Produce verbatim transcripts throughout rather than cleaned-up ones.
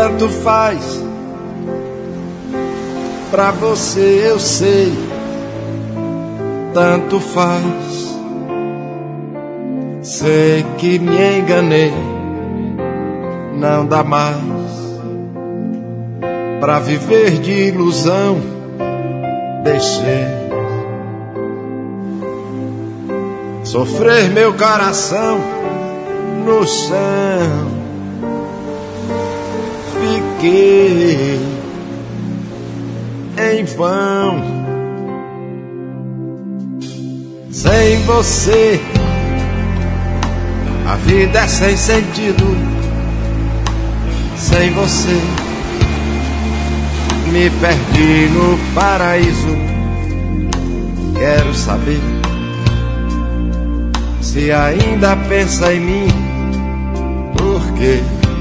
tanto faz. Pra você eu sei, tanto faz. Sei que me enganei, não dá mais pra viver de ilusão. Deixei sofrer meu coração no chão. Fiquei em vão. Sem você a vida é sem sentido. Sem você me perdi no paraíso. Quero saber se ainda pensa em mim. Por quê?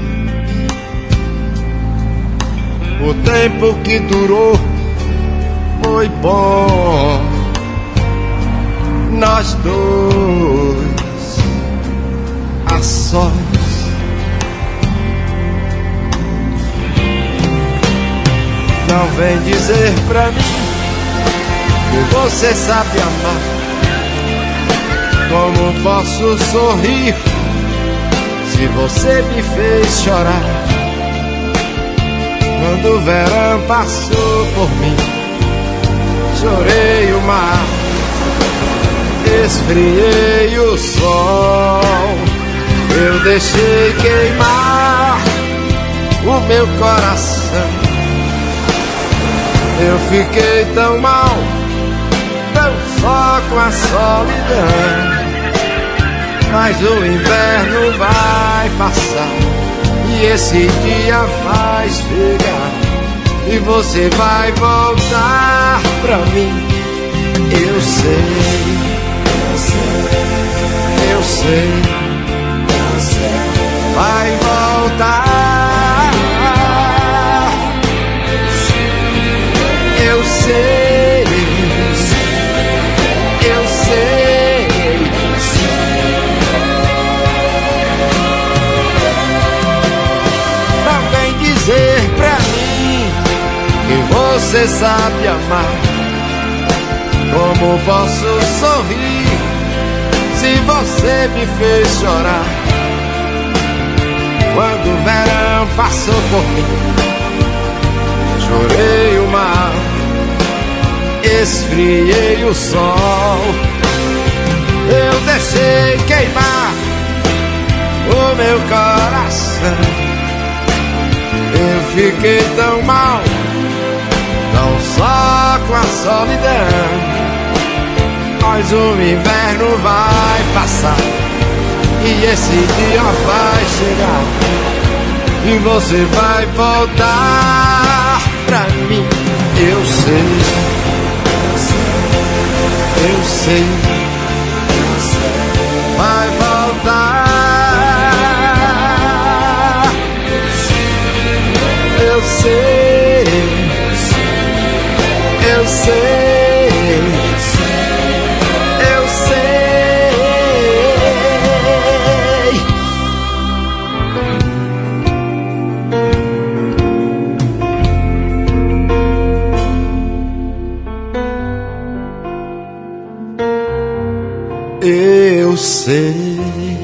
O tempo que durou foi bom. Nós dois a sós. Não vem dizer pra mim que você sabe amar. Como posso sorrir se você me fez chorar? Quando o verão passou por mim, chorei o mar, esfriei o sol. Eu deixei queimar o meu coração. Eu fiquei tão mal, tão só com a solidão. Mas o inverno vai passar e esse dia vai chegar e você vai voltar pra mim. Eu sei, eu sei, eu sei, vai voltar. Eu sei, eu sei. Não vem dizer pra mim que você sabe amar. Como posso sorrir se você me fez chorar? Quando o verão passou por mim, chorei o mar, esfriei o sol. Eu deixei queimar o meu coração. Eu fiquei tão mal, não só com a solidão. Mas o inverno vai passar e esse dia vai chegar e você vai voltar pra mim. Eu sei, eu sei, vai voltar. Eu sei, eu sei, eu sei. Eu sei.